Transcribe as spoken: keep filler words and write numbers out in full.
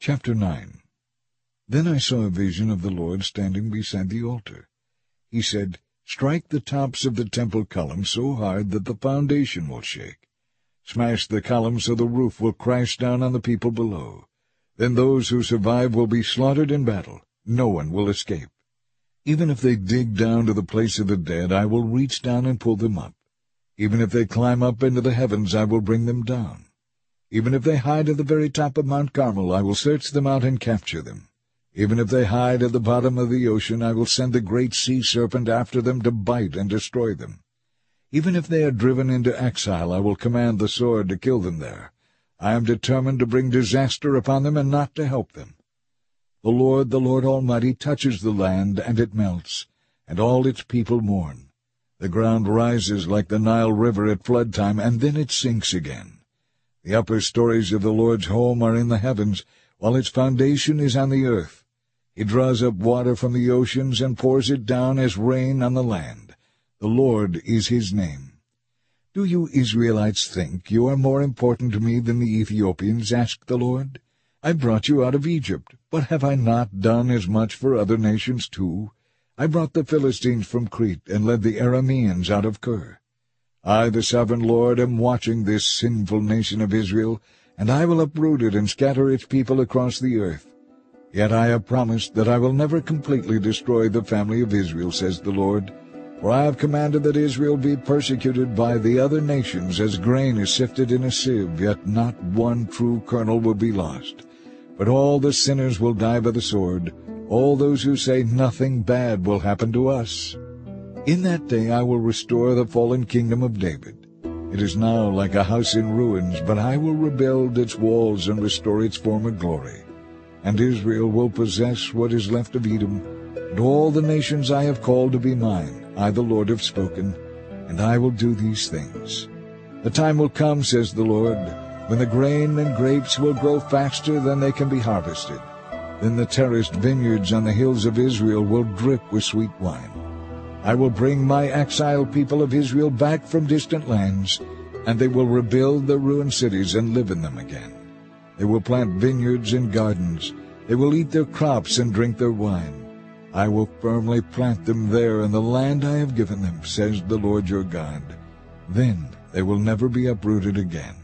Chapter nine. Then I saw a vision of the Lord standing beside the altar. He said, "Strike the tops of the temple columns so hard that the foundation will shake. Smash the columns so the roof will crash down on the people below. Then those who survive will be slaughtered in battle. No one will escape. Even if they dig down to the place of the dead, I will reach down and pull them up. Even if they climb up into the heavens, I will bring them down. Even if they hide at the very top of Mount Carmel, I will search them out and capture them. Even if they hide at the bottom of the ocean, I will send the great sea serpent after them to bite and destroy them. Even if they are driven into exile, I will command the sword to kill them there. I am determined to bring disaster upon them and not to help them. The Lord, the Lord Almighty, touches the land, and it melts, and all its people mourn. The ground rises like the Nile River at flood time, and then it sinks again. The upper stories of the Lord's home are in the heavens, while its foundation is on the earth. He draws up water from the oceans and pours it down as rain on the land. The Lord is his name. "Do you Israelites think you are more important to me than the Ethiopians?" asked the Lord. "I brought you out of Egypt, but have I not done as much for other nations too? I brought the Philistines from Crete and led the Arameans out of Kir. I, the sovereign Lord, am watching this sinful nation of Israel, and I will uproot it and scatter its people across the earth. Yet I have promised that I will never completely destroy the family of Israel, says the Lord. For I have commanded that Israel be persecuted by the other nations as grain is sifted in a sieve, yet not one true kernel will be lost. But all the sinners will die by the sword, all those who say nothing bad will happen to us. In that day I will restore the fallen kingdom of David. It is now like a house in ruins, but I will rebuild its walls and restore its former glory. And Israel will possess what is left of Edom, and all the nations I have called to be mine. I, the Lord, have spoken, and I will do these things. The time will come, says the Lord, when the grain and grapes will grow faster than they can be harvested. Then the terraced vineyards on the hills of Israel will drip with sweet wine. I will bring my exiled people of Israel back from distant lands, and they will rebuild their ruined cities and live in them again. They will plant vineyards and gardens. They will eat their crops and drink their wine. I will firmly plant them there in the land I have given them, says the Lord your God. Then they will never be uprooted again.